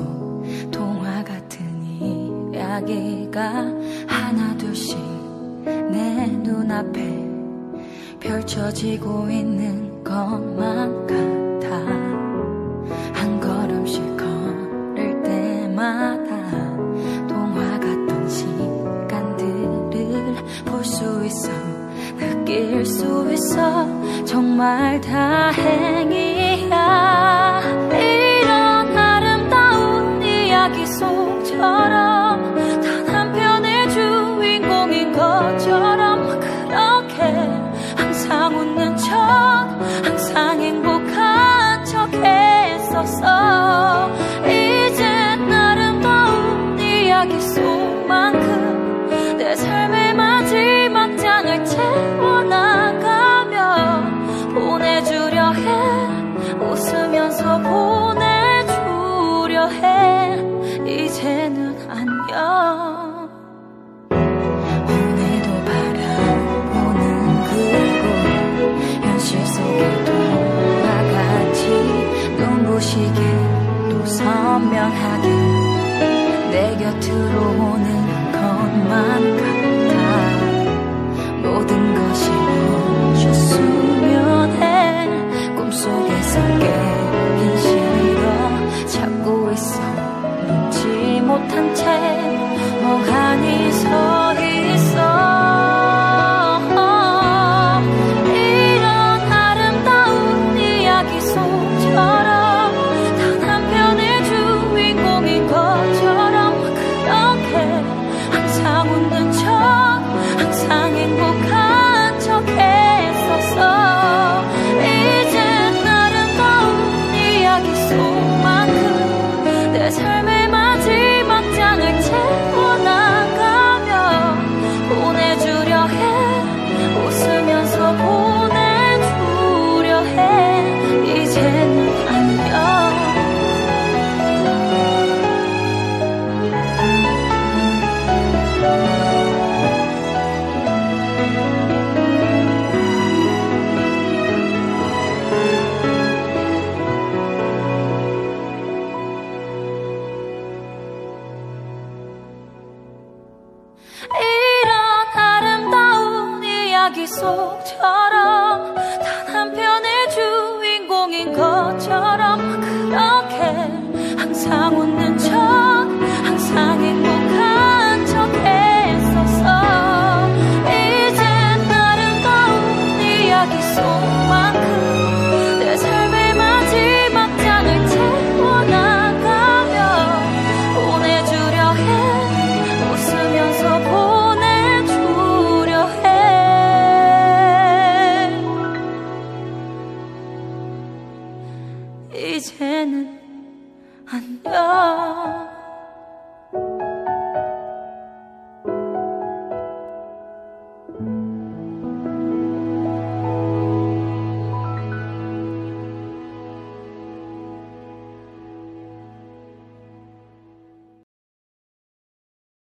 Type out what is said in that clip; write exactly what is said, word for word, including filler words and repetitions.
동화 같은 이야기가 하나 둘씩 내 눈앞에 펼쳐지고 있는 것만 같아. 한 걸음씩 걸을 때마다 동화 같은 시간들을 볼 수 있어, 느낄 수 있어. 정말 다행이야. 이런 아름다운 이야기 속처럼 단 한 편의 주인공인 것처럼 그렇게 항상 웃는 척, 항상 행복한 척 했었어. 이젠 아름다운 이야기 속만큼 내 삶의 마지막 장을 채워나가며 보내주려 해. 웃으면서 보내주려 해. 이제는 안녕. 오늘도 바라보는 그곳, 현실 속에 돌아갔지. 눈부시게 또 선명하게 내 곁으로 오는 것만 같아. 모든 것이 멈췄으면 해. 꿈속에서 깨긴 싫어. 찾고 있어 잊지 못한 채 멍하니 서 있어. 이런 아름다운 이야기 속처럼 단 한 편의 주인공인 것처럼 그렇게 항상 웃는 척, 항상 행복한 척 했었어. 이젠 아름다운 이야기 속만큼 내 삶의 마지막 장을 채워나가며 보내주려 해. 웃으면서 보내주려 해. 이제는 안녕. 이런 아름다운 이야기 속처럼 단 한 편의 주인공인 것처럼 그렇게 항상 웃는 척, 항상 행복한 척 했었어. 이젠 아름다운 이야기 속만큼 내 삶의 마지막 장을 채워나가며 보내주려 해. 웃으면서 보내주려 해. 이제는